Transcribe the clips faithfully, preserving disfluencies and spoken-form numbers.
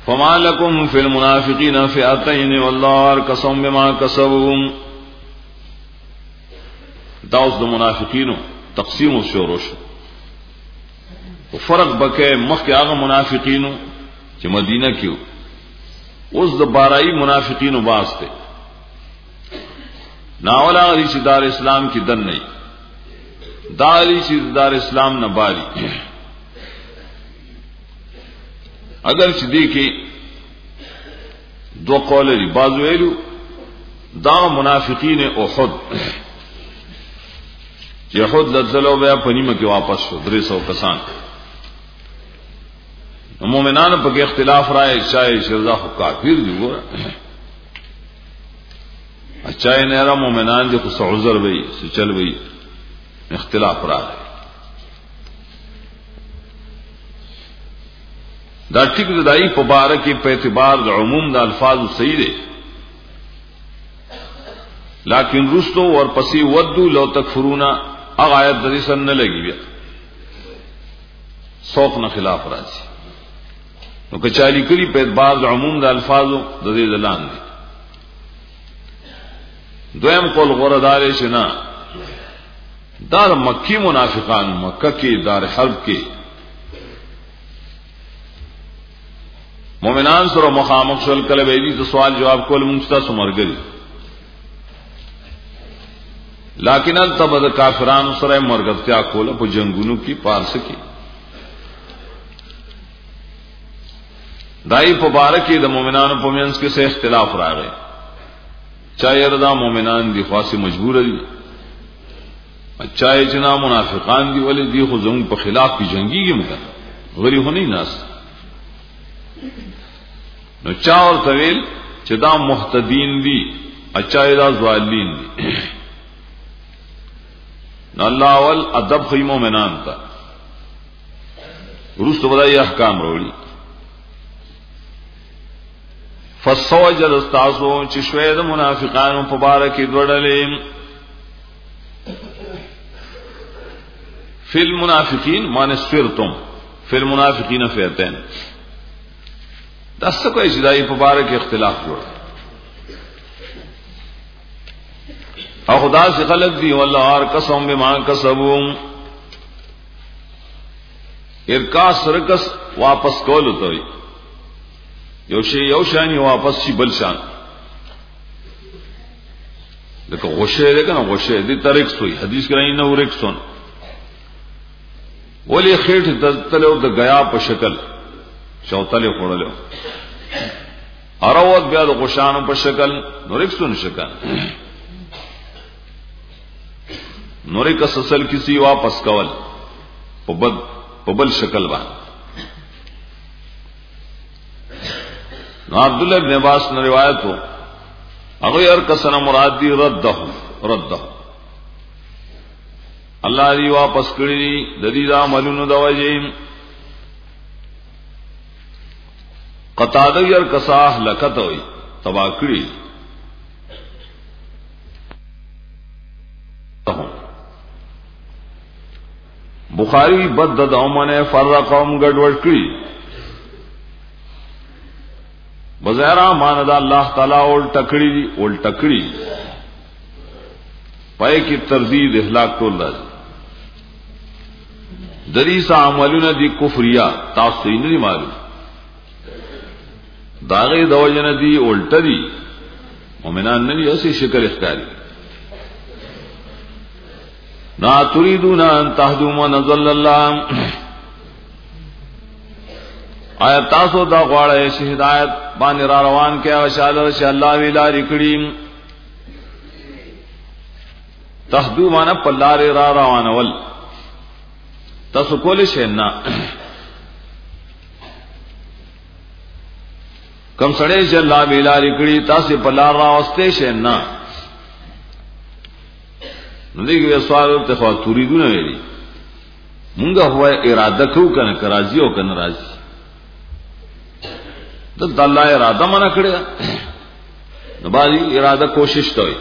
فما لكم في المنافقين فئتين والله اركسهم بما كسبوا. داوس د منافقینو تقسیم شروع شو. فرق بکې مخکې هغه منافقینو چې مدینه کې اوس د بارای منافقینو واسطه ناولا غلی چې دار اسلام کې دن نه دالی چې دار اسلام نه باري اگر چې دې کې دو قول لري بعض ویلو دا منافقین احد چې احد لزلو بیا پنیمه کې واپس شو درې سو کسان. مومنان په کې اختلاف راځي شای شرزا خو کافر دي ګوره اچھا نه را مومنان دي خو عذر وي څه چل وي اختلاف راځي. دا ټیک د دای په باره کې په اعتبار د عموم د الفاظ صحیح دي لیکن رستو اور پسی ودو لو تکفرونا اغه آیت د دې سره نه لګي بیا صوف نه خلاف راځي. نو کچالي کړي په اعتبار د عموم د الفاظو د دې دلان دي. دویم قول غوردار شنا دار مکی منافقان مکه کې دار حرب کې مومنان سره مخامخ شول کله به دي سوال جواب کول مونږ سمرګل لیکن التبد کافرانو سره مرګتیا کول په جنگونو کې پارس کې دای په بارکه د مومنانو په منځ کې څه اختلاف راغی. چا یردا مومنان دي خاصه مجبور دي اچھا چې نا منافقان دي ولې دي خو زموږ په خلاف کې جنگيږي مګر غری هونی ناس. نو چا اور طویل چې دا محتدین دي اچھا دا ظالمین دي. نو الله ول ادب خو مومنان ته ورستو بدای احکام وروړي. فسوجل استاسو چې شوي د منافقانو په باره کې دوړلې فی المنافقین مان سرتم فی المنافقین فئتین داسه کوئی ځای په باره کې اختلاف جوړ او خدا سے خلق دی والله هر قسم بما کسبوا ارکا سرکس واپس کول توي یو شی یو شانی واپس شي بل شان لکه غوشه ده کنه غوشه دي طریق سوی حدیث کرای نه ورک سن ولی خېټ د تلو د غیا په شکل شوتله خورلو اراوت بیا د غشانو په شکل نورک سن شکل نورې کا سسل کسی واپس کول په بد په بل شکل باندې. نو عبد الله بن عباس نے روایت ہو هغه یار کسنه مراد دی رده رده الله دی واپس کړی د دې عملونو د وجه. قطاده یار کساه لکته وي تبا کړی بخاری بد د اومنه فرقهم ګډوډ کړی بظاهر مان دا الله تعالی اول ټکړی دی اول ټکړی پای کی تردید اهلاک ټول راځي. دریس عملونه دی کفریا تاسو یې نه معلوم داغه د وجنه دی اولټ دی مؤمنان نه یو څه شکل اختیاري. نا تريدون ان تهدوا من ضل الله آیا تاسو دا غواړئ چې هدایت باندې را روان کې او شاله چې الله ویلا ریکړي تهدو معنا پلار را روانول تاسو کولې شئ نه کم سړی چې الله ویلا ریکړي تاسو پلار را واستې شئ نه نو دغه سوال ته خو تريدون ویلي مونږه هو اراده کو کنه راضي او کنه راضي د الله اراده منا کړی نو باندې اراده کوشش کوي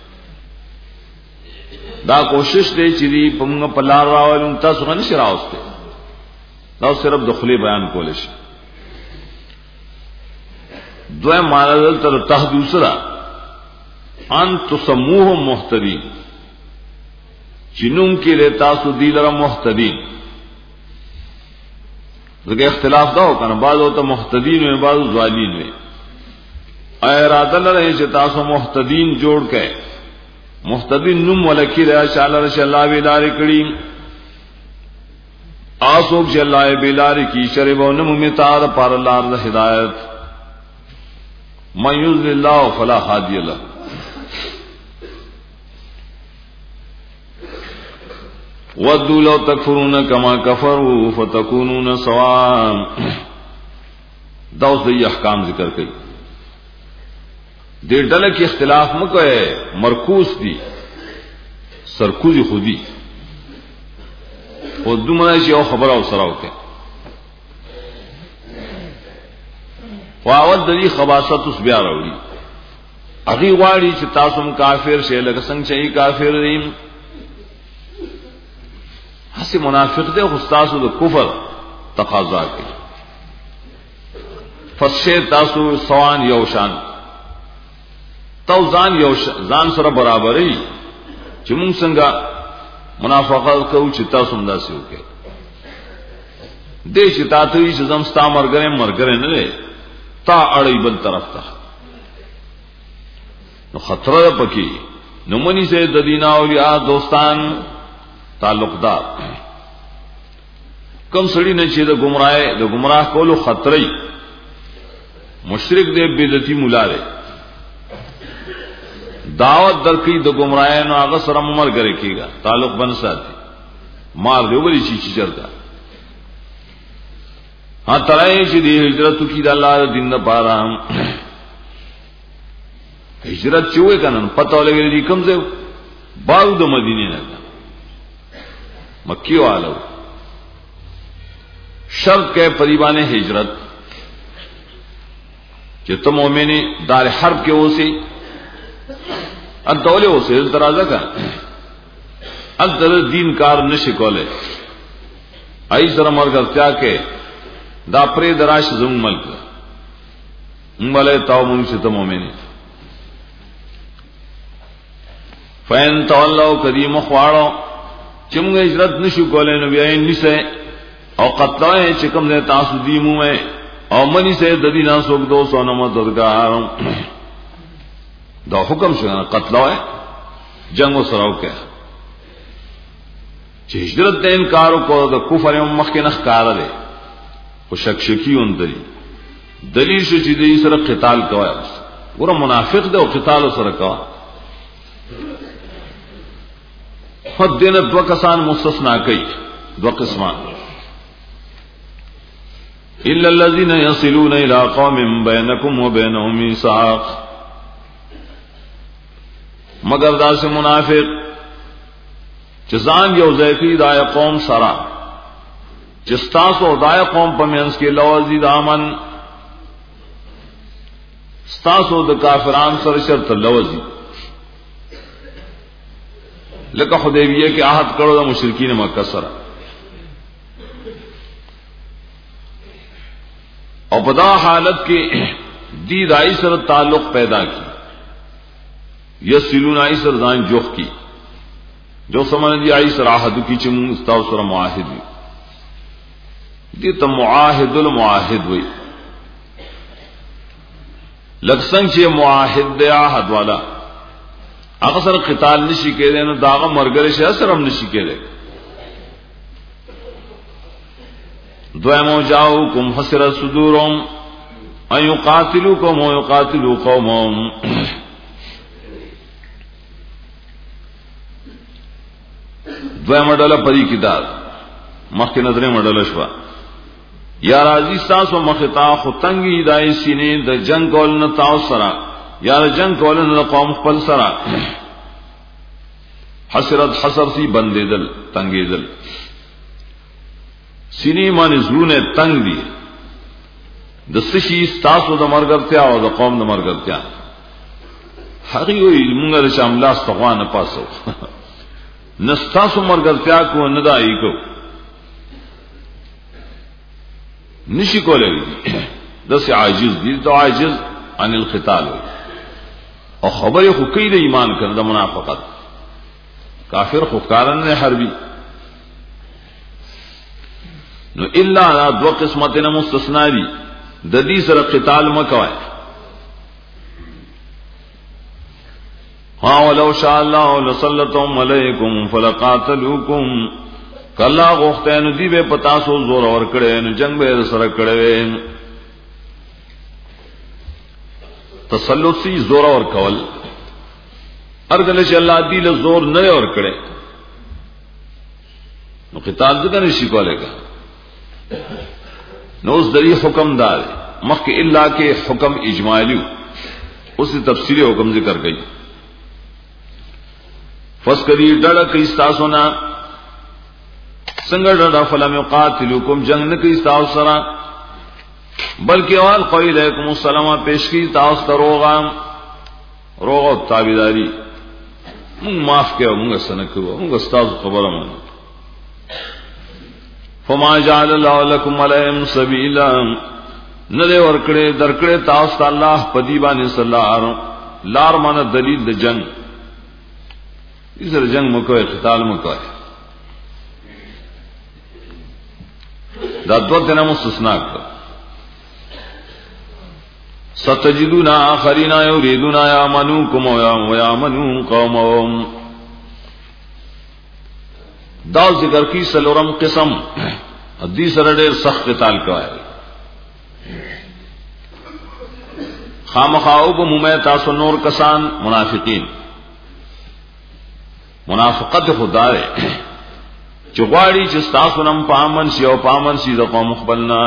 دا کوشش دی چې دی په موږ په لار راولم تاسو نه شي راوسته دا صرف د خلی بیان کول شي. دوی معنی تر ته دوسرا ان تسموه محتدین چنوم کې له تاسو دی لره محتدین دغه اختلاف دا وکنه بعضو ته محتدین او بعضو ضالین وي اراده لري چې تاسو محتدین جوړ کړئ محتدین نوم ولکی را شاله رش الله ویلار کړي آسوک جلائے بیلاری کی شربون ممتار پر اللہ ہدایت من یضلل اللہ فلا ہادی له ودوا لو تکفرون کما کفروا فتکونون سواء. دوس دی احکام ذکر کړي دې ډله کې اختلاف مکوئ مرکوز دي سرکوزی خودی او دومره چې یو خبر او سره وکړي واول د دې خباست اوس بیا راوړي هغه واړي چې تاسو هم کافر شئ لکه څنګه چې کافر دي هسه منافق دي خو تاسو د کفر تقاضا کوي فشه تاسو سوان یو شان تو ځان یو ځان سره برابرۍ چې موږ څنګه منافقت کوو چې تاسو هم داسې وکړئ دې چې تاسو یې زم ستا مرګره مرګره نه لري تا اړې بل طرف ته نو خطر پکې نو منی سه د دینا اولیاء دوستان تعلقدار کوم سړی نه چې د گمراهۍ د گمراه کولو خطرې مشرک دې بدعتي مولا دی دعوت درکې د گمراهۍ نو هغه سره عمل کوي کیږي تعلق بن ساتي مار دی وبلی چی چی چرتا ها ترای چې دی هجرت کی د الله دین لپاره هجرت چوي کنه پته ولګی کوم ځای باو د مدینه نه مکی والو شرط کے پریبان ہجرت کہ تم مومنی دار حرب کے اوسی الدولے اوسی الترازہ کا الدر دین کار نشکولے ای سر مرگر تیا کے دا پری دراش زم ملک ملے تاو منشی تم مومنی فین تولو قدیم خوارو چمغه هجرت نشو کولای نو بیا نشه او قتلای چې کوم نه تاسو دی مو او منی سه د دینه سوګ دو سو نو مددگار دا حکم شو قتلای جنگ سره وکړه چې هجرت د انکار کو د کفر مخ کې نخ کار دی خو شک شکی اندري دلیل شو چې دې سره قتال کوي ګور منافق دی او قتال سره کوي خود دین دو کسان مستثنا کئی دو قسمان الا الذين يصلون الى قوم بينكم وبينهم ميثاق مگر دا سے منافق چزان یو ذکی دای قوم سرا چستاس او دای قوم پمنس کې لوازی دامن ستاسو د کافرانو سره شرط لوازی لکه حدیبیہ کے عہد کرو دا مشرکین مکہ سره او پدا حالت کے دی دائی سر تعلق پیدا کی یسلون آئی سر دائن جوخ کی جو سمجھ دی آئی سر عہد کی چمون استاو سر معاہد ہوئی دی تا معاہد المعاہد ہوئی لکسنگ چے معاہد دے عہد والا اکثر قتال نشی کہدے نو داغا مرگر شے اثر ہم نشی کہدے دویمو جاؤکم حسرت صدورم ان یقاتلوکم و یقاتلو قومم دویمو ڈالا پری کتاب مخی نظریں مڈالا شوا یا رازی ساس و مخطا خطنگی دائی سینے دا جنگ کولن تاو سرا یا جنگ کولن دا قوم خپل سرا حسرت حسر سی بندے دل تنگی دل سینی مانی زرون تنگ دی دستشی ستاسو دا مرگرتیا او دا قوم دا مرگرتیا حقی ہوئی منگا دا شاملا استغوان پاسو نستاسو مرگرتیا کو ندائی کو نشی کو لگی دس عاجز دی تو عاجز عن القتال او خبر خو کوي د ایمان کړه د منافقت کافر خو کارن نه حربي نو الا دو قسمتنا مستثنا دي د دې سره قتال مکوای ها ولو شاء الله لسلطهم علیکم فلقاتلوکم کلا غختین دی به پتا سو زور اور کړي نو جنگ به سره کړي تسلط سی زور اور کول ارګل چې الله دی له زور نه اور کړي نو قتال څنګه نشي کولای نو اوس دری حکم دار مخک الا کې حکم اجمالی اوس تفصیلی حکم ذکر کړي فسکری ډړه کې تاسو نه څنګه ډړه فلم یقاتلوکم جنگ نه کې تاسو سره بلکې اول قیل علیکم السلام پیش کی تاسو تروغا روغ او تابعداري مونږ معاف کړو مونږ سن کړو مونږ تاسو خبره مونږ فما جعل الله لكم عليهم سبيلا نده ورکړې درکړې تاسو الله پدی باندې صلاح لار مانه دلیل د جنگ اسره جنگ مکوې قتال مکوې دا دوه دنه مستثنا کړ ستجدون آخرین یریدون یامنوکم و یامنون قومهم دا ذکر کی سلورم قسم حدیث سره ډېر سخت قتال کوي خامخاو په مومه تاسو نور کسان منافقین منافقت خدا ده چې غواړي چې تاسو نم پامن شي او پامن شي د قوم خپلنا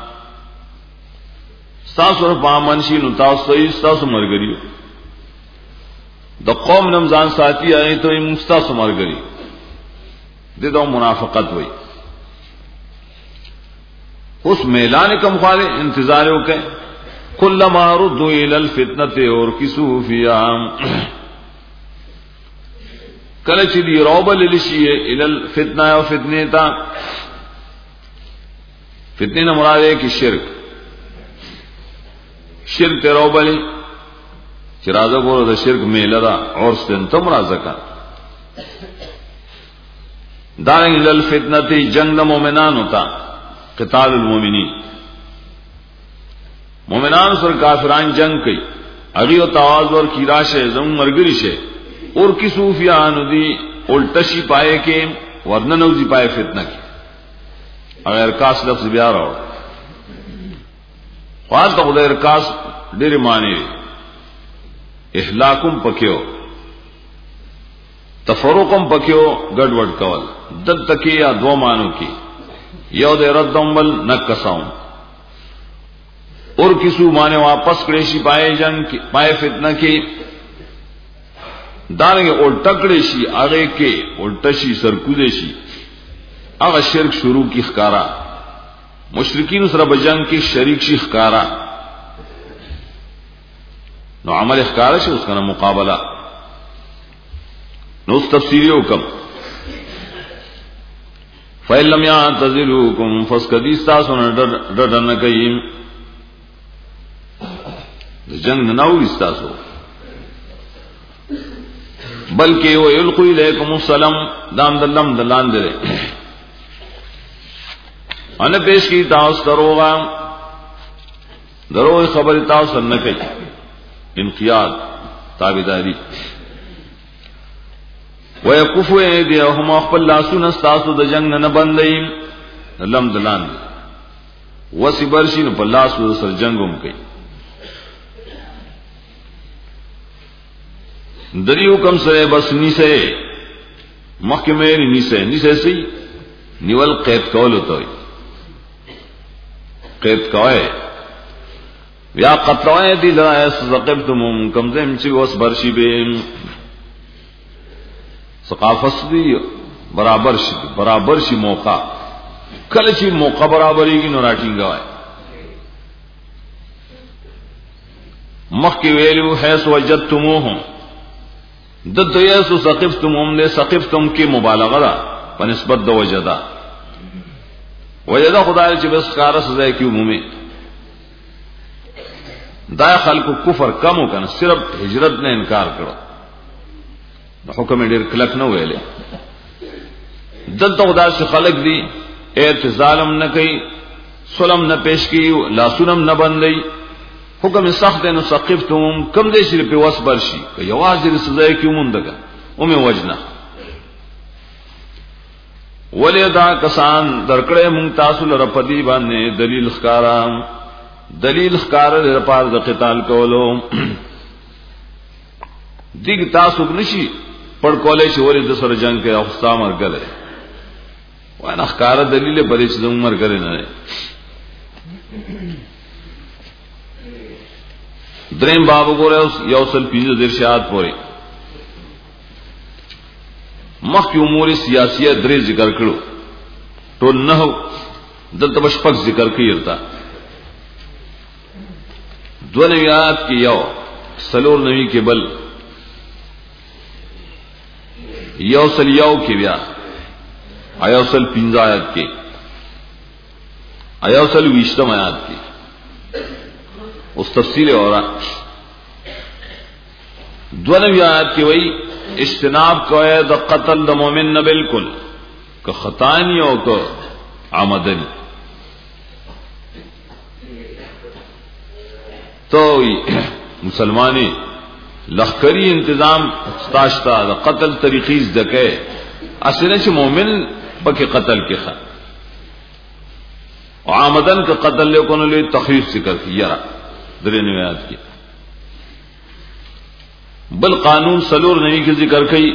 تاسو پامن شي نو تاسو یې تاسو مرګري د قوم نم ځان ساتي آئے ته یې مستاسو مرګري دغه منافقت وای اس میلان کم خاله انتظار وکي کلما ردوا الى الفتنه اور کسو فیام کله چې دی روبل لشي الى الفتنه او فتنه تا فتنه نه مراد ہے کہ شرک شرک ته روبل چې راځه ګوره د شرک میله دا اور ستن تم راځه کا دارنگ للفتنة جنگ مومنان ہوتا قتال المومنین مومنان سر کافران جنگ کی اگی و تواز اور کی راشے زم مرگری شے اور کی صوفیان دی الٹشی پائے کے ورننوزی پائے فتنہ کی اگر ارکاس لفظ بیا رہا ہو خواست خدا ارکاس دیر مانے احلاکم پکیو تفرقم پکیو گڑ وڈ کول دل تکی یا دو مانو کی یو دے ردم بل نکساؤں اور کسو مانے واپس کریشی پائے جنگ پائے فتنہ کی دارنگے الٹکڑیشی آگے کے الٹشی سرکودیشی آگا شرک شروع کی خکارا مشرکین سر بجنگ کی شریک شی خکارا نو عمل خکارا شی اس کا نام مقابلہ نو اس تفسیری حکم فَإِن لَّمْ يَعْتَزِلُوكُمْ فَاسْكَدِسْتَاسُنَ ڈَڈَنَ کئیم جنگ نناو استاسو بلکہ وہ یلقوا الیکم السلام دام دلم دلان دے ان پیش کی تاس دروغا درو خبر تاس نہ کئی انقیاد تابعداری ويكفوا ايديهم اخبل لاسون استاسو د جنگ نه بندیم لم دلان وسبرشین په لاسو سر جنگوم کوي دریو کم سے بس نیسے محکمے نیسے نیسے سی نیول قید کول ہوتا ہے قید کوئے یا قطعے دی لائے سقبتم کم زم چی وس برشی بین ثقافت دی برابر شي برابر شي موقع کله چې موقع برابرېږي نو راټینګوي مخکې ویلو حيث وجدتموهم دته یسو ثقفتمهم له ثقفتم کې مبالغه ده په نسبت د وجدا وجدا خدای چې بس کار سزا کې عمومي دا خلق کفر کم وکنه صرف هجرت نه انکار کړو حکم ډیر کلک نه ویلې دلته خدا سے خلق دی اعتزالم نه کوي سلم نه پیش کی لا سنم نه بندي حکم سخت نو ثقفتم کم دې شي په وسبر شي یوازې سزا کې ومندګه اومه وجنا ولدا کسان درکړې مونږ تاسو لپاره پدی باندې دلیل ښکارا دلیل ښکارا لپاره د قتال کولو دیګ تاسو نشي پړ کولې چې ورې د سره جنگ کې او استامر غلې وانا ښکارا دلیل بلې چې عمر غلې نه دریم باب وګوره یوصل پیځه ارشاد پورې مخکې امور سیاسیه درې ذکر کړو ټول نه دلته بشپک ذکر کیږي دو نویات کې یو سلور نوی کې بل یوصل یو کې بیا ایوصل پنځه آیات کې ایوصل ویشتم آیات کې اس تفصیل اور دو نوی آیات کې وایي اجتناب کوئے دا قتل دا مومن نہ بالکل کہ خطانی ہو کہ عمدنی تو مسلمانی لخکری انتظام ستاشتا دا قتل طریقیز دکے اصلا چھ مومن پکی قتل کی خواہ عمدن کا قتل لے کنو لے تخفیف ذکر کی یرا درے نویات کی بل قانون سلور نہیں کی ذکر کئی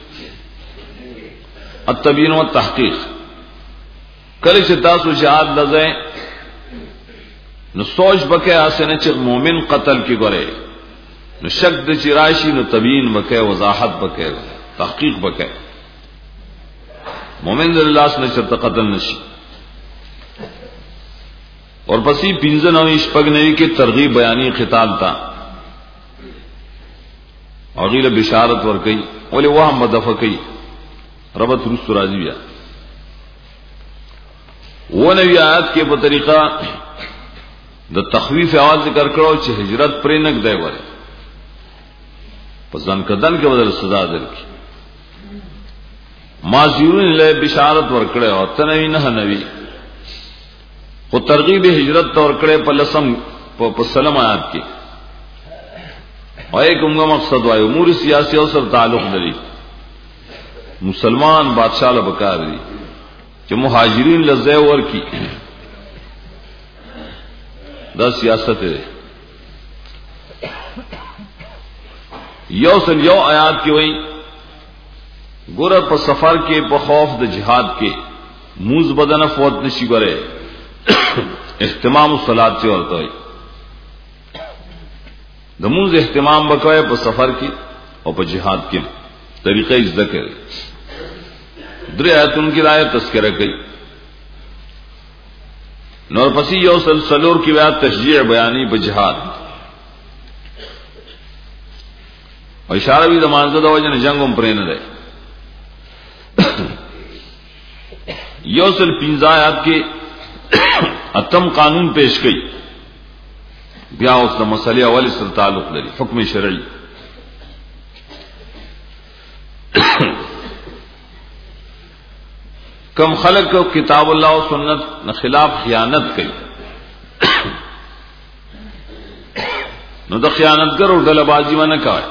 التبیین و تحقیق کلی سے تاسو جہاد لزیں نو سوچ بکے آسنے چھ مومن قتل کی گرے نو شک د چراشی نو تبیین بکے وضاحت بکے تحقیق بکے مومن اللہ سے چرتا قتل نشی اور پسی پنزن و اشپگ نوی کے ترغیب بیانی خطاب تا اغیل بشارت ور کئی ولی وہاں مدفع کئی ربط رست راضی بیا وہ نوی آیات کے بطریقہ دا تخویف آواز ذکر کرو چھ ہجرت پرینک دے ورے پس دن کدن کے بدل سزا در کی مازیون لے بشارت ور کرے اور تنوی نہ نوی وہ ترغیب ہجرت ور کرے پلسم پسلم آیات کی اور ایک امگا مقصد وائے امور سیاسی اور سر تعلق دلی مسلمان بادشاہ لبکار دی کہ مہاجرین لزے ور کی دا سیاست ہے یو سن یو آیات کی وئی گورر پر سفر کے پر خوف د جہاد کے موز بدن فوت نشی کرے اہتمام الصلاۃ سے اور کوئی دموز اہتمام بکوئے پر سفر کی اور پر جہاد کی طریقہ از ذکر در آیتن کی رائے تذکرہ کی نور پسی یو سلور کی بیعت تشجیع بیانی بجہاد اور اشارہ بھی دمانزہ دو جن جنگوں پرین دے یو سل پینزہ آیات کے اتم قانون پیش گئی بیا اس دا مسئلہ اولی سر تعلق لري حکم شرعی کم خلق کو کتاب اللہ و سنت نہ خلاف خیانت کئی نو دا خیانت گر اور دل بازی میں نہ کہا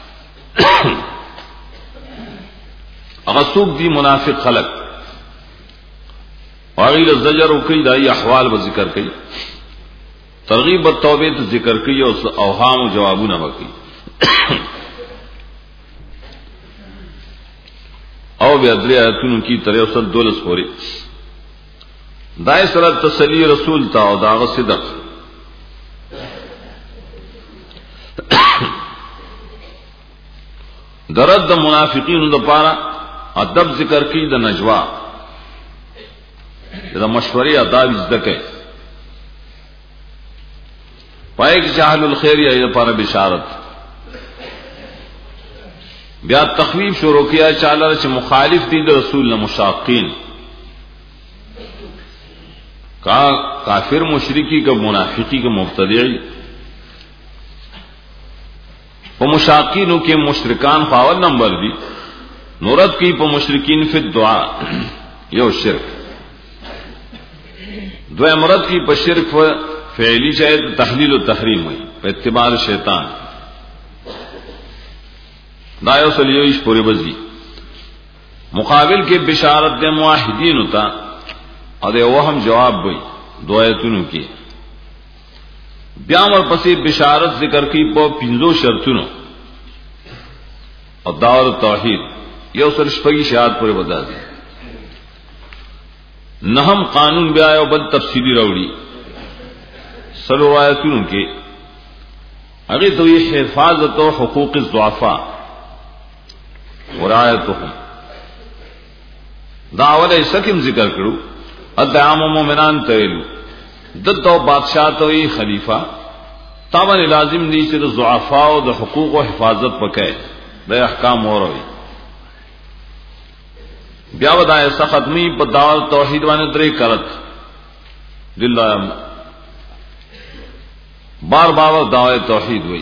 اغسوک دی منافق خلق وغیر الزجر و کئی دائی احوال و ذکر کئی ترغیب التوبہ تو ذکر کئی اور اوہام و جوابو نہ بکی او بیا درې آیتونو کی تر اوسل دولس پوری دای سره تسلی رسول تا او داغه صدق درد د منافقین د پاره ادب ذکر کی د نجوا د مشورې ادب ذکر پای کی جاهل الخير یا لپاره بشارت بیا تخویف شروع کیا چاله چې مخالف دي د رسول نه مشاقین کا کافر مشرکی کا منافقی کا مبتدعی په مشاقینو کې مشرکان فاول نمبر دي نورت کی په مشرکین فی الدعاء یو شرک دوی مرد کی په شرک فعلی شاید تحلیل و تحریم ہوئی په اتباع شیطان دا یو سلیوش پوری بزی مقابل کې بشارت د موحدین ہوتا او د وهم جواب وي دوایتونو کې بیا ور پسې بشارت ذکر کی په پنځو شرطونو او داور توحید یو سر شپږی شهادت پورې ودا دي نهم قانون بیا یو بل تفصیلی راوړي سلو آیاتونو کې هغه دوی حفاظت او حقوق الضعفاء ورایتهم داول سکم ذکر کړو ادعام مومنان تیلو دتو بادشاہ توئی خلیفہ تابن لازم دی چې د ضعفاء او د حقوق او حفاظت پکې د احکام اوروي بیا ودای ختمی په دعوت توحید باندې درې کرت لله بار بار دعوت توحید وای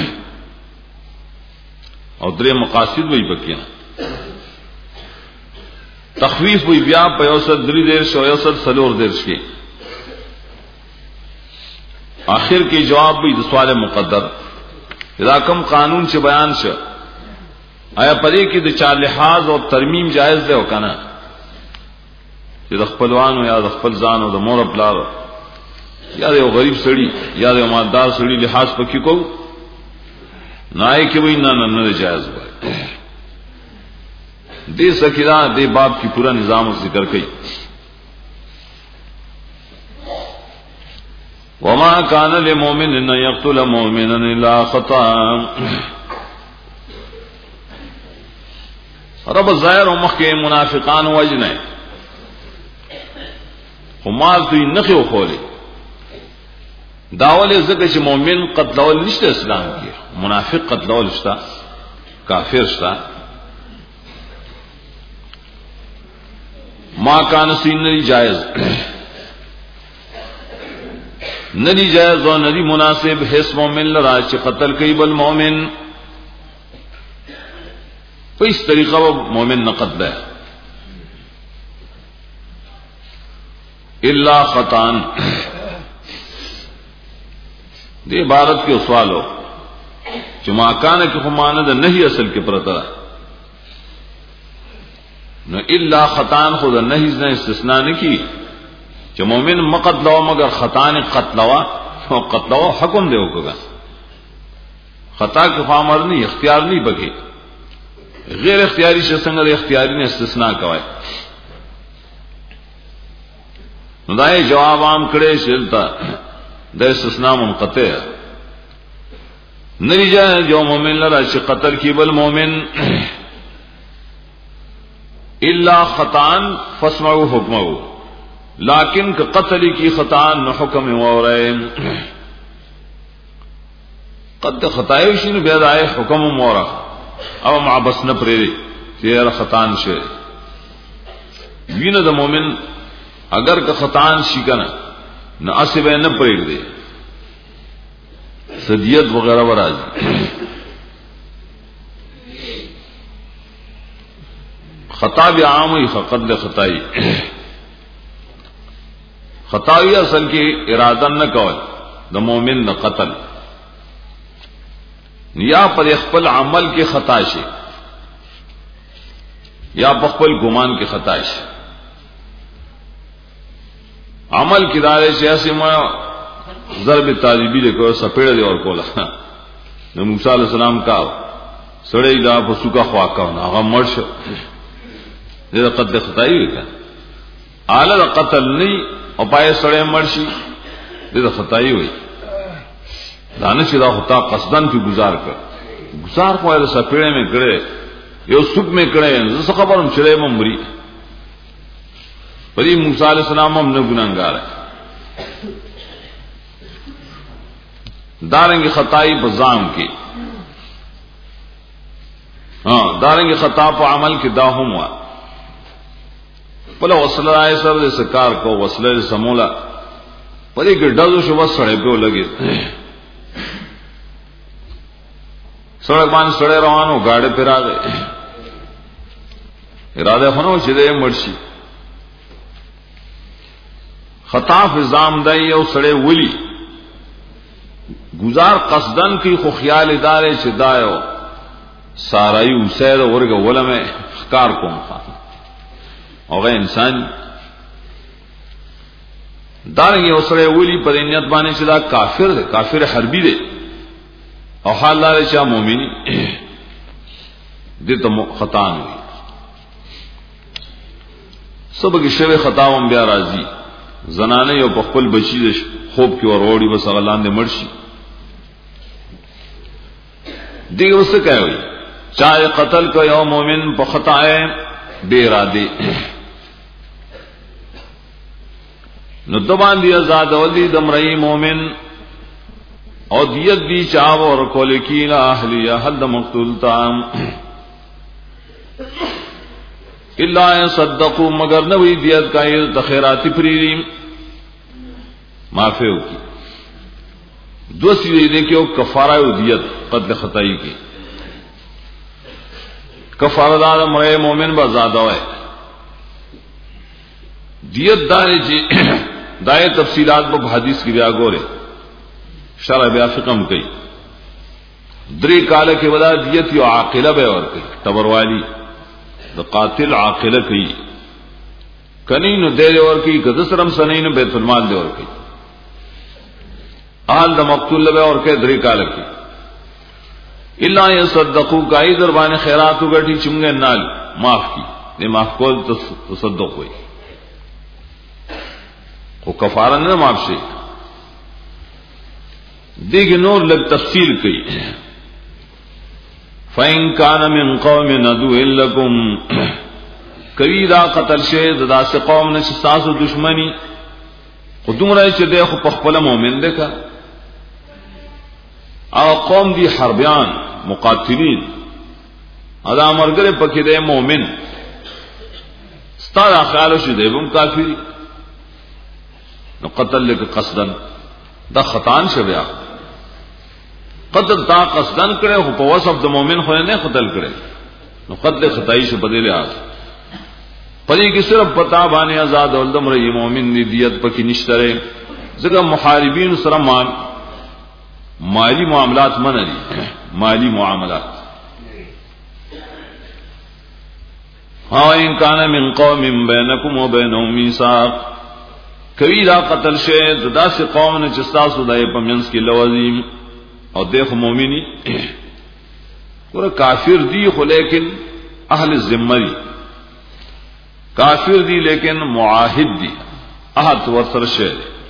او درې مقاصد وای پکې تخویف وی بیا په یو سل درې دیر شو یو سل سلور دیر شي آخر کې جواب وی د سوال مقدر اذا کم قانون چې بیان شو آیا پدې کې د چا لحاظ او ترمیم جائز دی او کنه چې د خپلوانو یا د خپل ځان او د مور خپل یا د یو غریب سړي یا د مالدار سړي لحاظ پکې کو نه کې وی نه نه جائز وای دې سکیدا دې باب کی پورا نظام ذکر کړي وما كان للمؤمن ان يقتل مؤمنا الا خطا رب ظاهر او مخکې منافقان وجنه همال دوی نخو خوله داول زکه چې مؤمن قتلول نشته اسلام کې منافق قتلول شته کافر شته ما کان سینری جائز ندی جائز او ندی مناسب حس مومن لرا چې قتل کوي بل مومن په اس طریقه و مومن نه قتل الا خطان دې عبارت کې سوالو چې ما کان کې خمانه د نهي اصل کې پرتا نو الا خطان خود نهي نه استثناء نه کی چې مؤمن مقتلوا مگر خطان قتلوا او قتلوا حکم دی وکړه خطا کې فامر نه اختیار نه بګي غیر اختیاری څه څنګه د اختیاري نه استثناء کوي نو دای جواب عام کړي شلتا د استثناء منقطع نریجا جو مومن لرا چې قتل کی بل مومن الا خطان فاسمعوا حکمه لیکن کہ قتل کی خطان نہ حکم مورے قد خطای شنو بیا دای حکم مورا او معبس نه پرې چې خطان شه وینه د مومن اگر که خطان شي کنه نہ اسبه نه پرې دی صدیت وغیرہ ورازي خطا بھی عام ہوئی قتل خطائی خطائی اصل کی ارادہ نہ کول د مومن نہ قتل یا پر خپل عمل کی خطا شي یا خپل ګمان کی خطا شي عمل کی دارے سے ایسے ما ضرب تعذیبی لے کو سپیڑ دے اور کولا نو موسی علیہ السلام کا سڑے لا پسو کا خوا کا هغه مرش دې قتل خطائی وکړه اعلی قتل نه او پای سړی مرشي دې خطائی وي دانه چې دا خطا قصدن په گزار کړ گزار کوه د سپیړې مې کړې یو سوق مې کړې زه خبرم چرې ممري پدې موسی علیہ السلام هم نه ګناګار دارنګ خطائی بزام کې ها دارنګ خطا په عمل کې دا هم وا پله وصله آئے سر دے سکار کو وصله سمولا پدې کې ډزو شو وسړې په لګي سڑک باندې سړی روانو گاڑی پر راغی اراده خنو چې دې مرشي خطا فزام دای او سړی ولی گزار قصدن کی خو خیال ادارے چې دایو سارایو سید ورګه ولمه ښکار کوم هغه انسان دارنګ یو سره ولی په نیت باندې چې دا کافر دی کافر حربي دی او حال لري چې مؤمنی دې ته خطا نه وي سبق شوه خطا هم بیا راځي زنانه یو په خپل بچی د خوب کې وروړي بس غلان دې مرشي دی اوس کوي چاہے قتل کو یو مومن په خطا بے ارادے نو دبان دی آزاد ولی دمرئی مومن او دیت دی چاو اور کول کی لا اهلی حد مقتول تام الا يصدقوا مگر نوی دیت کا یہ خیرات پریری معافی کی دو سی دے کہ کفارہ دیت قتل خطائی کی کفارہ دار مرے مومن با زیادہ ہے دیت دار جی دائے تفصیلات په حدیث کی بیا گورے شرع بیا فقم کئی دری کال کے ودا دیت یو عاقلہ بے اور کئی تبروالی دا قاتل عاقلہ کئی کنین دے دے اور کئی کدسرم سنین بیت المال دے اور کئی آل دا مقتول بے اور کئی دری کال کی الا يصدقوا کای دربان خیرات وګټي چمګه نال معاف کی دې معاف کول تصدق وي او کفاره نه معاف شي دغه نور لږ تفصیل کوي فین کان من قوم ندو لکم کوي دا قتل شه داسې قوم نشه تاسو دشمنی خودم راځي چې دغه په خپل مؤمن ده کا او قوم دی حربیان مقاتلین ادا مرګره پکې د مؤمن ستاره خیال شو دی بم کافری نو قتل لک قصدن دا خطان شویا قتل تا قصدن کړي خو په وصف د مؤمن خو نه قتل کړي نو قتل خدای شو بدله آس پدې کې صرف پتا باندې آزاد ولدم رہی مؤمن دی دیت پکې نشته ځکه محاربین سره مان مالی معاملات منع دي مالی معاملات ها ان کان من قوم بینکم وبینهم میثاق کوي دا قتل شه دا سه قوم نه چې تاسو دای په منځ کې لوازم او دغه مؤمنی ور کافر دی خو لیکن اهل ذمه دي کافر دی لیکن معاهد دي عہد ورسره شه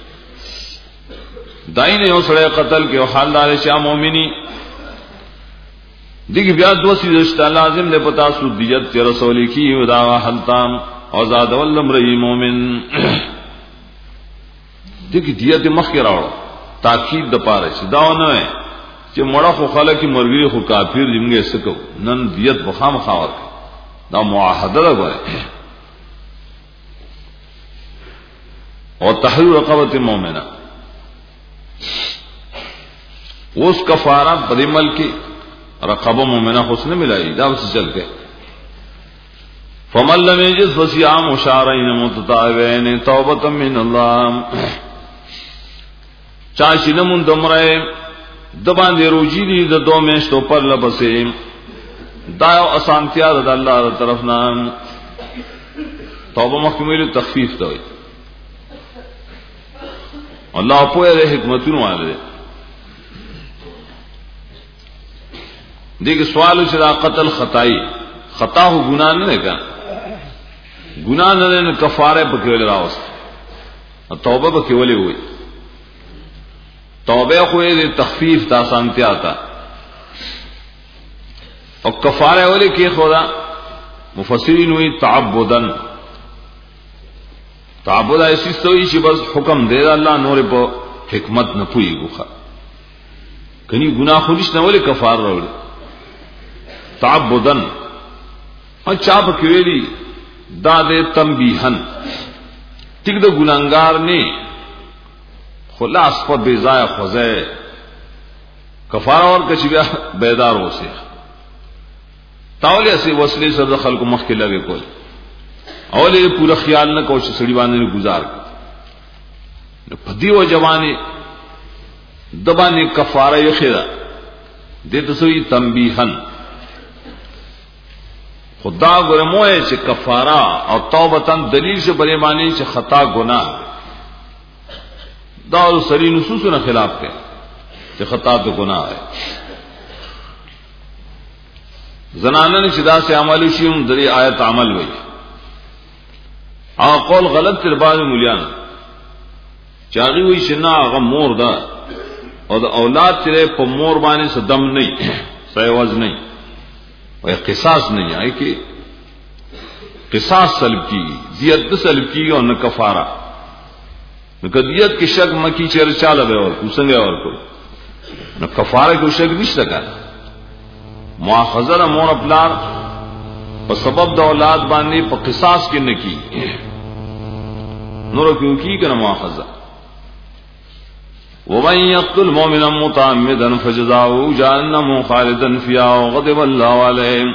داین یو سره قتل کې او حال دار شه مؤمنی دیګ بیا دو سې رشتہ لازم له پتا سو دیت چې رسول کی ودا حلتام او زاد ولم رہی مومن دیګ دیت مخکې راوړ تاکید د پاره چې دا نه چې مړه خو خلک مرګي خو کافر دیمګه سکو نن دیت بخام خاور دا معاهده ده غواړي او تحریر رقبه مؤمنه اس کفارہ پریمل کی رقبہ مومنہ حسن ملائی دا اس چل کے فمن لم يجد فصيام شهرين متتابعين توبة من الله چاشن من دمرے دبان دی روجی دی د دو میشتو پر لبسے دا اسانتیا د الله تر طرف نام توبہ مکمل تخفیف دوی اللہ پوئے دے حکمتوں والے دیکھ سوال چلا قتل خطائی خطا ہو گناہ نہیں کا گناہ نہ کفارے پکولے راوست توبہ پکولے ہوئی توبہ ہوئے دے تخفیف تا سانتیا تا اور کفارے والے کی خدا مفسرین ہوئی تعبدن تعبد ایسی سوئی چې بس حکم دے اللہ نور په حکمت نه پوي ګوخه کني گناہ خودش نه ولې کفار راوړي تعبدن او چا په کې ویلي دا دې تنبیهن ټیک د ګناګار نه خلاص په بے ځای خوځه کفاره اور کچ بیا بیدار اوسه تاولې سي وسلې سره خلکو مخ کې لګي کول اولې پورا خیال نه کوش سړي باندې گزار په دیو جوانی دبانې کفاره یې خیره دې تسوی تنبیهن خدا ګرموه چې کفاره او توبتن دلیل شه بری معنی چې خطا گناہ دا سری نصوصونو خلاف ہے چې خطا تو گناہ ہے زنانه چې دا سه عمل شي هم درې آیت عمل وي او قول غلط تر بعض مولیان چاغي وي شنا هغه مور ده او د اولاد ترې په مور باندې صدم نه سيواز نه او قصاص نه ہے کہ قصاص سلب کی دیت سلب کی اور نہ کفارہ نہ دیت کی شک مکی چر چاله به اور کوسنګ اور کو نہ کفارہ کو شک نشته کا مؤاخذه مور خپلار په سبب د اولاد باندې په قصاص کې نه کی نور کیوں کی کنه مؤاخذه ومن يقتل مؤمنا متعمدا فجزاؤه جهنم خالدا فيها وغضب الله عليه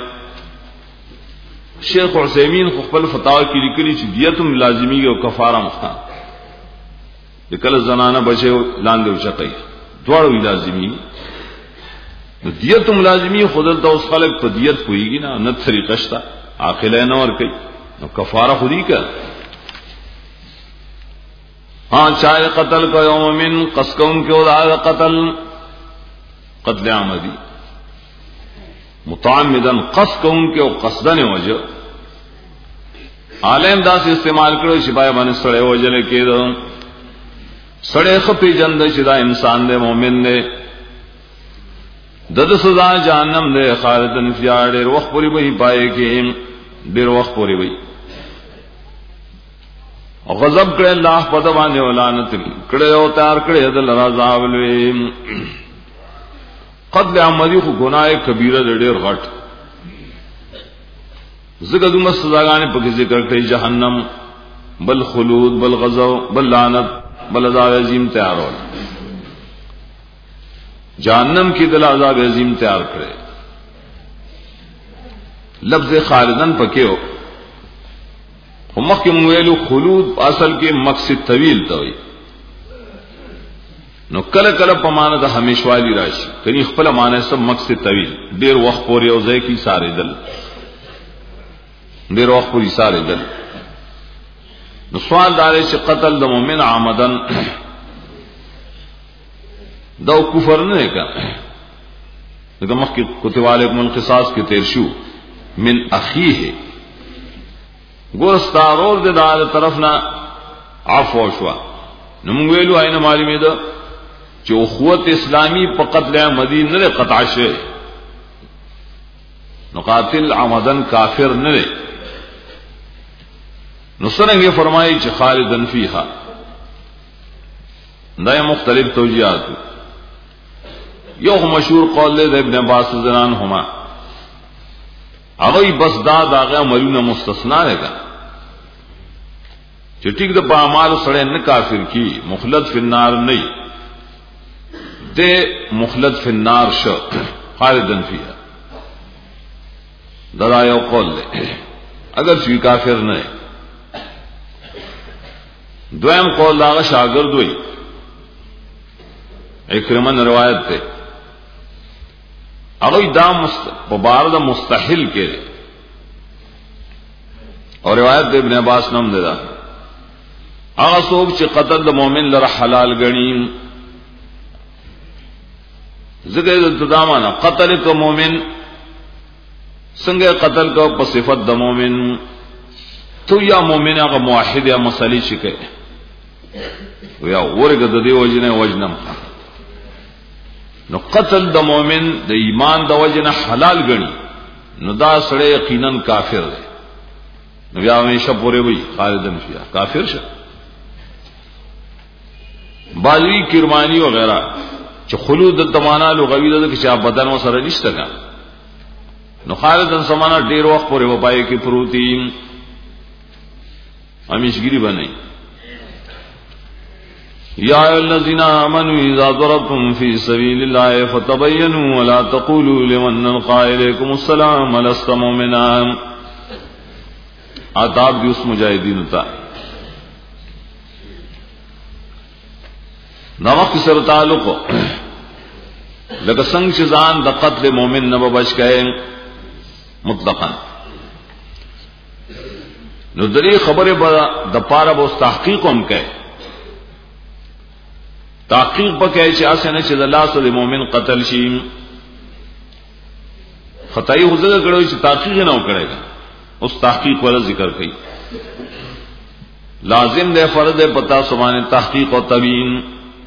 شیخ عثیمین خپل فتاوا کې لیکلي چې دیتم لازمی او کفاره مختا کله زنانه بچو لاندې وچتای دواړو لازمی دیتم لازمی خودل ته اوس خلق په دیت کویږي نه نه طریقه شته عاقله نه ور کوي نو کفاره خودی کا ہاں چاہے قتل کا یوم من قسکون کے ادا قتل قتل عمدی متعمدن قسکون کے قصدن وجہ عالم دا سے استعمال کرو شپای باندې سړی وجل کېدو سړی خپي جند چې دا انسان دے مومن دے دد سزا جہنم دے خالدن فیها ډېر وخت پوری به پائے کې ډېر وخت پوری وي او غضب کړه الله په باندې ولعنت کړه او تیار کړه د عذاب لوي قتل عمدی خو گناہ کبیره ډېر غټ زګه دومره سزاګانې په ذکر کړي جهنم بل خلود بل غضب بل لعنت بل عذاب عظیم تیارول جہنم کی دل عذاب عظیم تیار کرے لفظ خالدن پکې ہو مخکې مویلو خلود اصل کې مقصد طویل ته وي نو کله کله په معنا د همیشوالی راشي کني خپل معنا سم مقصد طویل ډیر وخت پورې او ځای کې ساره دل ډیر وخت پورې ساره دل نو سوال دار چې قتل د مؤمن عمدن دا کفر نه کا دغه مخکې کتب علیکم القصاص کې تیر شو من اخیه ګورستارول د دار طرف نه عفو شو نو موږ ویلو اینه معلومه ده چې اخوت اسلامی په قتل عمدی نه قطع شي نو قاتل عمدن کافر نه دی نو څنګه فرمایي چې خالدن فیها دا مختلف توجیهات یو مشهور قول له ابن عباس رضی الله عنهما هغه بس دا داغه عملونه مستثنا نه کا چې ټیک د په اعمال سره نه کافر کی مخلد فی النار نه ده مخلد فی النار شو خالدن فیها دا یو قول له اگر شي کافر نه دویم قول لاغه شاګرد وي اکرمن روایت ته هغه دا مبارد مستحل کې اور روایت د ابن عباس نوم ده هغه څوک چې قتل د مؤمن لره حلال غني زګې د تدامانه قتل کو مؤمن څنګه قتل کو په صفت د مؤمن تو یا مؤمن هغه موحد یا مصلی شي کوي ویا ورګه د دې وجنه وجنم نو قتل د مؤمن د ایمان د وجنه حلال غني نو دا سره یقینا کافر دی نو بیا همیشه پوره وي خالدن فیها کافر شه باجی کرمانی وغیرہ چې خلود د تمانا لغوی د چې بدن وسره نشته کا نو خالدن سمانا ډیر وخت پوره وپای کې پروتین همیشګری بنئ یا الذین آمنوا اذا ضربتم فی سبیل اللہ فتبینوا ولا تقولوا لمن القى الیکم السلام لست مؤمنا. آداب دی اس مجاہدین تا نوقت سر تعلق لکه څنګه چې ځان د قتل مؤمن نه بچ کئ مطلقاً نو دری خبره به د پاره به تحقیق هم کوي. تحقیق پکې چې اسنه چې د الله سره مؤمن قتل شي خدای حضور کړو چې تحقیق نه وکړي اوس تحقیق ولا ذکر کوي. لازم ده فرض پتا سمانه تحقیق او تبیین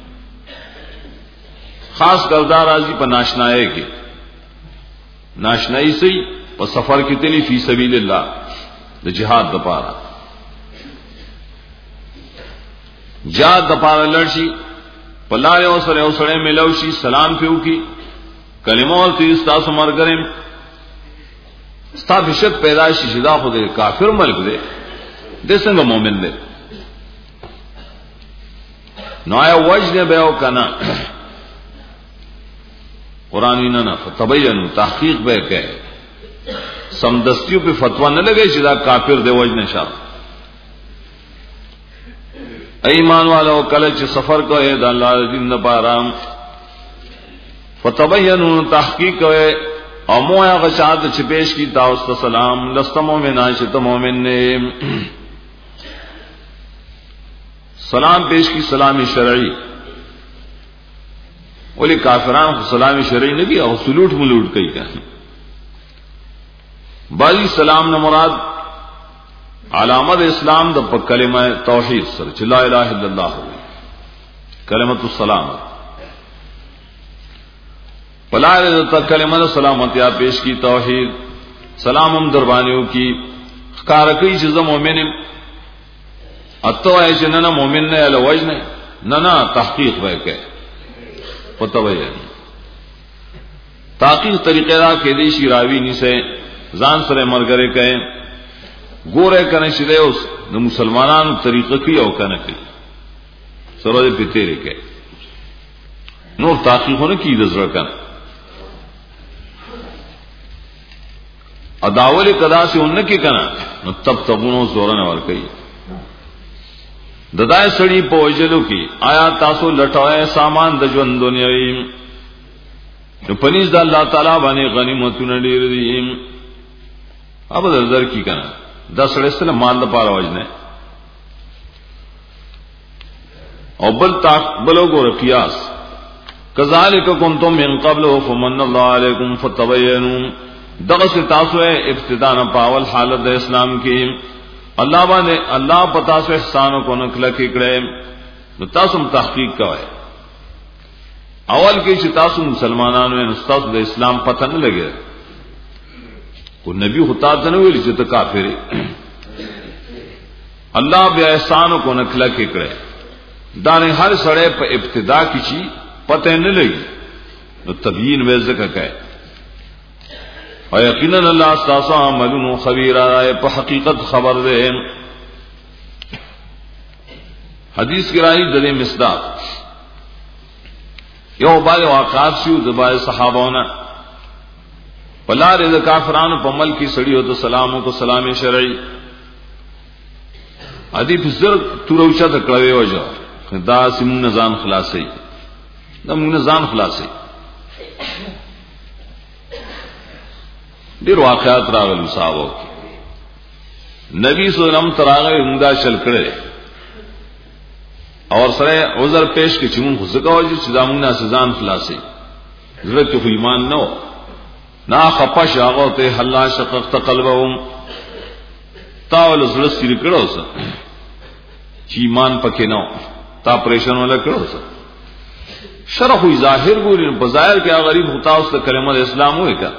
خاص کردار راضی په ناشنای کې ناشنای سي په سفر کې تلی فی سبیل الله د جهاد د پاره جهاد د پاره لړشي پلاله اوسره اوسره ملوشي سلام پیو کی کلمو تی استاسو مرګرم ستا بشک پیدا شي شدا خو د کافر ملک دی د څنګه مؤمن دی نو آیا وجه به او کنا قرآن نه نه فتبینوا تحقیق به کوي سمدستیو په فتوا نه لګی چې دا کافر دی وجه نشه. ایمان والو کله چې سفر کوي د الله دین لپاره فتبینوا تحقیق کوي او مو هغه شاده چې پیش کی تاسو سلام لست مؤمنا چې ته مؤمن نه سلام پیش کی سلام شرعی ولی کافران خو سلام شرعی نه دی او سلوټ ملوټ کوي کنه. باقی سلام نه مراد علامه اسلام د کلمه توحید سره چې لا اله الا الله کلمه السلام بلا د کلمه سلامتی پیش کی توحید سلام هم دربانیو کی ښکار کوي چې زه مؤمن یم اته وای چې نه نه مؤمن نه له وجه نه نه تحقیق وکړي پته وای تحقیق طریقې را کې دي شي راوی نيسه ځان سره مرګره کوي ګوره کنه چې دی اوس د مسلمانانو طریقه کې او کنه کوي سره دې پتیری کوي نور تحقیقونه کې د زړه کنه اداول کدا سے ان کې کنه نو تب تبونو زورن ور کوي ددای سړی په وجلو کې آیا تاسو لټوي سامان د ژوند دنیوي نو پنځ د الله تعالی باندې غنیمتونه ډیر دي اب در کی کنه دا سړی سره مال د پاره وجنه او بل تا بلو ګور قیاس کذالک کنتم من قبل فمن الله علیکم فتبینوا دغه سے تاسو ابتداء نه پاول حالت د اسلام کې الله باندې الله پتا سو احسان کو نکله کې کړه نو تاسو تحقیق کوئ اول کې چې تاسو مسلمانانو نه استاد د اسلام پته نه لګي کو نبی خطا ته نه ویل چې ته کافر الله بیا احسان کو نکله کې کړه دا نه هر سړی په ابتدا کې چی پته نه لګي نو تبیین وځکه کوي او یقینا الله استاسو عملونو خبیر آئے په حقیقت خبر ده. حدیث کی رائی دلی مصداق یو باندې واقعات شو د باندې صحابهونه پلار د کافرانو په ملک کی سړی او سلامو کو سلام شرعی ادي فزر توروچا ته کړوي وځه دا سیمون نظام خلاصي دا موږ نظام خلاصي ډیر واقعات راغلي صاحب نبی صلی الله علیه وسلم تراغه موږ شل کړي اور سره عذر پیش کې چې موږ خو زګاوږي چې دا موږ نه سزان خلاصي زړه کې ایمان نو نا خپش هغه ته الله شققت قلبهم تاول زړه سری کړو سه چې ایمان پکې نو تا پریشان ولا کړو سه شرح ظاهر ګوري په ظاهر کې هغه غریب هوتا اوس کلمه اسلام وې کا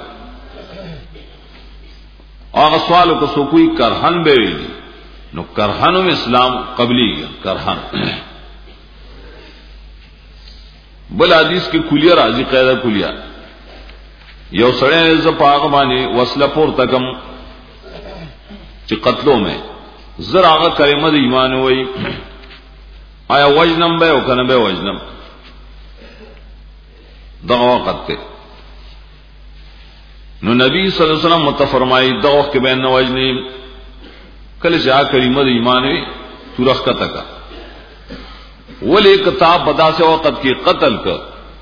هغه سوالو کو سو کوئی کرهن به وی نو کرهنو اسلام قبلی کرهن بل حدیث کې کلیه راځي قاعده کلیه یو سړی ز پاغه باندې وصله پور تکم چې قتلو مې زر هغه کلمه د ایمان وای آیا وجنم به او کنه به وجنم دغه وخت ته نو نبی صلی الله علیه وسلم متفرمای دغه وخت کې به نه وجنی کله چې کریمه د ایمان وي تورخ کا تکا ولې کتاب بدا سے وقت کی قتل کا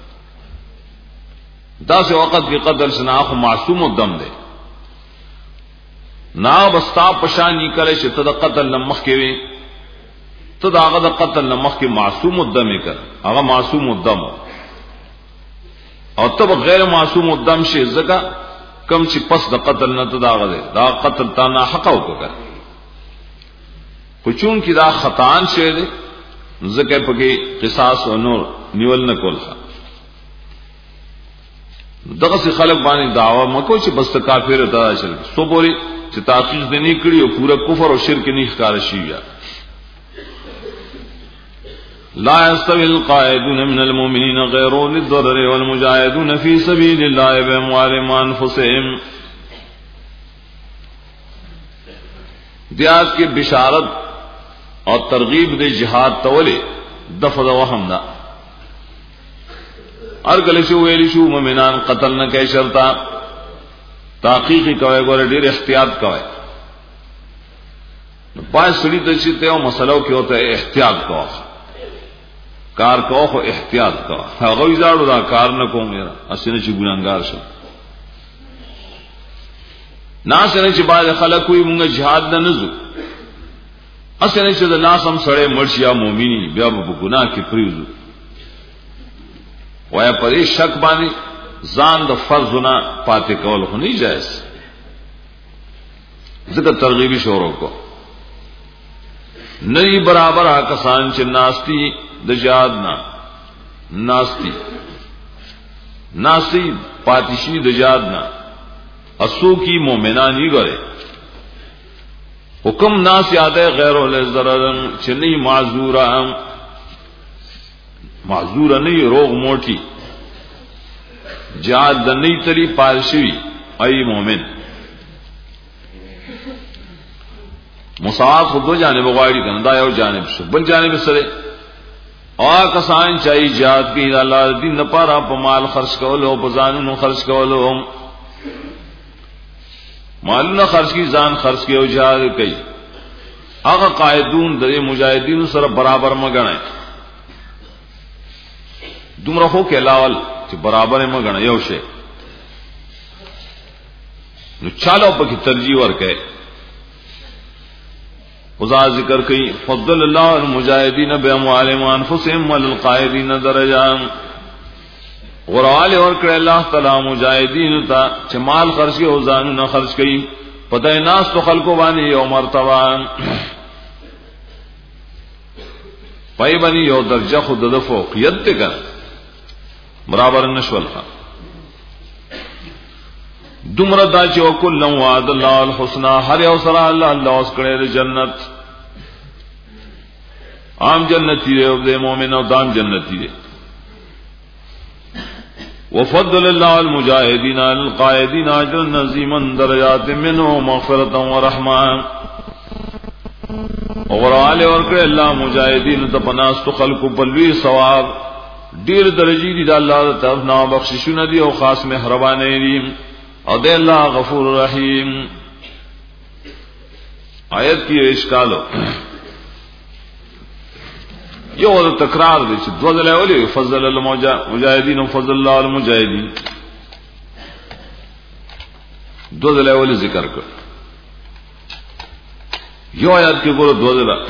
دا سے وقت کی قتل سناخ معصوم الدم دے نا بستا پشانی کله چې تد قتل نمخ کې وي تد هغه د قتل نمخ کې معصوم الدم کړ هغه معصوم الدم او تب غیر معصوم الدم شي زکه کم چې پس د قتل نه تد هغه دا قتل تا نه حق وکړ خو چون کې دا خطان شه دي زکه پکې قصاص او نور نیول نه کول دغه سي خلق باندې دعوا مکو چې بس کافر ته شل سو بوري چې تحقیق دې نه کړی او پورا کفر او شرک نه ښکار شي یا لا يستوي القاعدون من المؤمنين غير للضرر والمجاهدون في سبيل الله بأموالهم وأنفسهم دیات کی بشارت اور ترغیب دے جہاد تولے دفع وهم دا ارگل شو ویلی شو مومنان قتل نہ کہ شرطا تحقیقی کوئے گورے ډیر احتیاط کوئے پانچ سڑی تشتے ہو مسئلہ کی ہوتا ہے احتیاط کو کار کو خو احتیاط کو هغه زړه دا کار نه کوم یاره اسنه چې ګناګار شو ناسنه چې باید خلک وي مونږ jihad نه نزو اسنه چې د لاسم سره مرشیا مؤمنی بیا په ګناه کې پریوزو وای په دې شک باندې ځان د فرض نه پاتې کول خو نه جایز ځکه ترغیبی شروع کو نئی برابر آکسان چ ناستی د جهاد نا ناستی ناستی پاتشی د جهاد نا اسو کی مومنان ہی گرے حکم ناس یاد ہے غیر الضرر چنی معذورا معذورا نہیں روغ موٹی جهاد د نئی تری پالشوی ای مومن مساوات خود دو جانب غواړي کنه دا یو جانب شو بل جانب سره او کسان چای جهاد کی الله دین لپاره په مال خرج کول او په ځانونو خرج کول او مالونه خرج کی ځان خرج کی او جهاد کوي هغه قائدون د مجاهدین سره برابر مګنه دومره هو کې لاول چې برابر مګنه یو شی نو چالو په کې ترجیح ورکړي خدا ذکر کئی فضل اللہ المجاہدین باموالهم وانفسهم وللقائدین درجات غرال اور کړه الله تعالی مجاہدین تا چې مال خرج کی او ځان نه خرج کړي پدای ناس تو خلقو باندې یو مرتبه پای باندې یو درجه خود د فوقیت ته کړ برابر نشول دمر دا چې وکل وعد الله الحسنى هر یو سره الله الله اوس کړي جنت عام جنتی دی او د مؤمن او دام جنتی دی وفضل الله المجاهدين على القائدين اجرا عظيما درجات منه مغفرة ورحمه اورال اور کړه الله مجاهدین ته پناست خلق بلوی ثواب ډیر درجی دی د الله طرف نه بخششونه دی او خاص مهربانه دی او دے اللہ غفور رحیم آیت کی اشکالو یہ تکرار دے دو ذلہ اولی فضل المجاہدین و فضل اللہ المجاہدین دو ذلہ اولی ذکر کر یہ آیت کی گورو دو ذلہ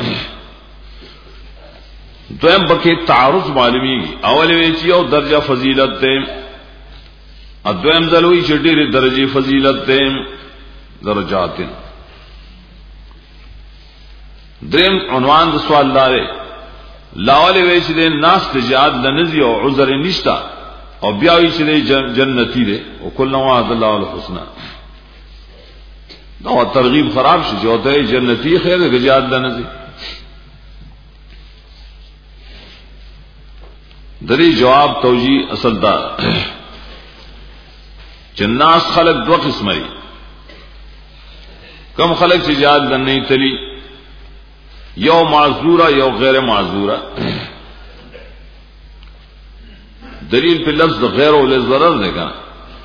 دویم بکی تعارض معلومی گی اولی ویچی او درجہ فضیلت دے ادویم دلوی چٹیر درجی فضیلت دیم درجات دریم عنوان د سوال دارے لاول ویچ دے ناس تجاد لنزی او عذر نشتا او بیاوی چ دے جنتی دے او کل وعد الله الحسنى نو ترغیب خراب شي جو ته جنتی خیر دے جہاد لنزی دری جواب توجیہ اصل دا جناس خلق دو قسمه کم خلق چې جهاد نه تلی یو معذورہ یو غیر معذورہ. دلیل پہ لفظ غیر اول ضرر نے کہا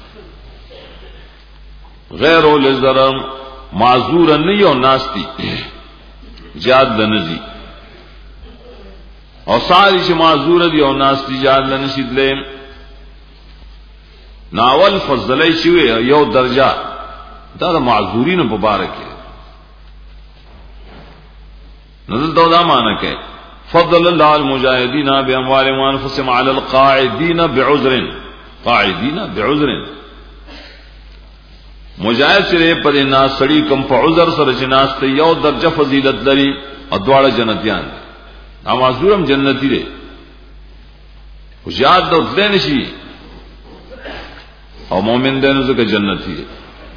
غیر اول ضرر معذور نہیں اور ناستی جاد لنزی اور ساری سے معذور دی اور ناستی جاد لنشی دلے ناول فضلی شوی یو درجہ دا دا معذورین مبارک ہے. نزل تو دا معنی کہ فضل اللہ المجاہدین باموالهم وانفسهم علی القاعدین بعذر قاعدین بعذر مجاہد سے پر ناس سڑی کم په عذر سره جناس ته یو درجه فضیلت لري او دواړه جنتیان دي. ا معذورم جنتی دي خو یاد دو دین شي او مومن دین زکه جنتی دي.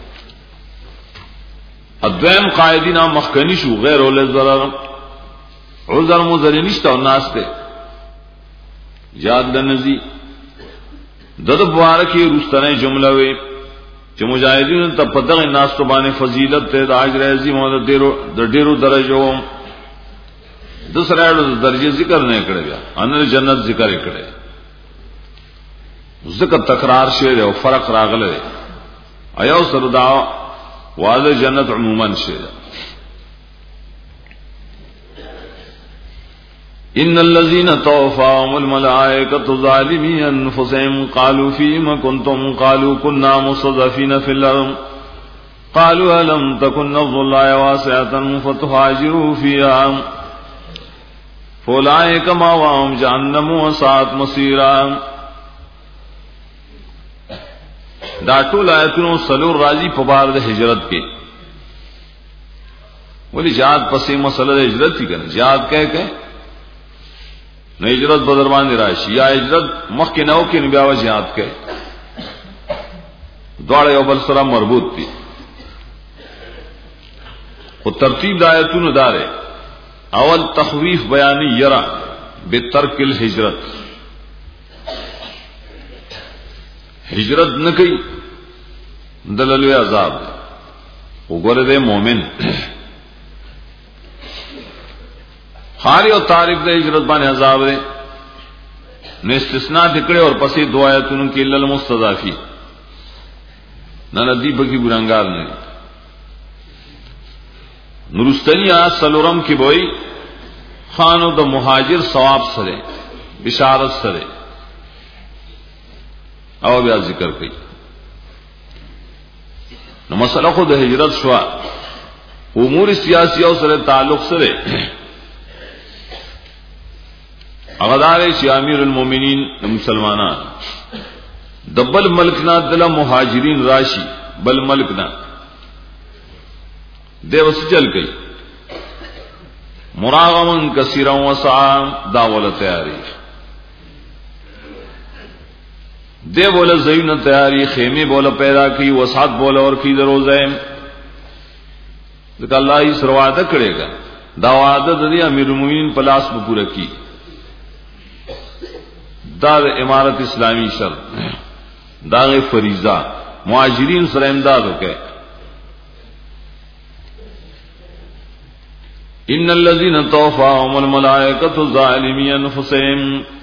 ادویم قائدین مخکنی شو غیر ول ضرر عذر مزر نشتا ناس ته یاد لنزی دد مبارکی رستنه جمله وی چې مجاهدین ته په دغه ناس ته باندې فضیلت ته د اجر عظیم او د ډیرو د ډیرو درجو د سره د درجه ذکر نه کړی بیا ان جنت ذکر کړی ذکر تکرار شوی او فرق راغلی ایو سره دا واده جنت عموما شوی. ان الذين توفاهم الملائكه ظالمي انفسهم قالوا فيما كنتم قالوا كنا مستضعفين في الارض قالوا الم تكن ارض الله واسعه فتهاجروا فيها فاولئك مأواهم جهنم وساءت مصيرا. دا ټول آیتونو سلور راضی په بار د هجرت کې ولی جهاد پسې مسله د هجرت کی کنه جهاد کہہ کہ نو ہجرت بدر باندې راشي یا ہجرت مخکې نو کې بیا و جهاد کہے دواړه یو بل سره مربوط دي. او ترتیب د آیتونو داره اول تخویف بیانی یرا بترک الهجرت ہجرت نہ کئی دلل عذاب وګوره دے مومن خاری اور تعریف دے ہجرت باندې عذاب دے نے استثناء دکڑے اور پسے دو آیتوں کے الا المستضعفین نہ ندی بکی ګرانګار نه نورستانی آیات سلورم کی بوئی خانو د مهاجر ثواب سره بشارت سره او بیا ذکر کئی نو مسئلہ خود ہجرت شوا امور سیاسی او سره تعلق سره اغدار شی امیر المومنین مسلمانان دبل ملکنا دل مہاجرین راشی بل ملکنا دے وس چل گئی مراغمن کثیرا وسعا داول تیاری دے بولا زین تیاری خیمے بولا پیدا کی وسعت بولا اور کی دروزے کہ اللہ ہی سروادہ کرے گا دا وعدہ دی امیر المومنین پلاس کو پورا کی دار امارت اسلامی شرط داغ فریضہ مہاجرین سر امداد ہو گئے. ان الذين توفاهم الملائكه ظالمي انفسهم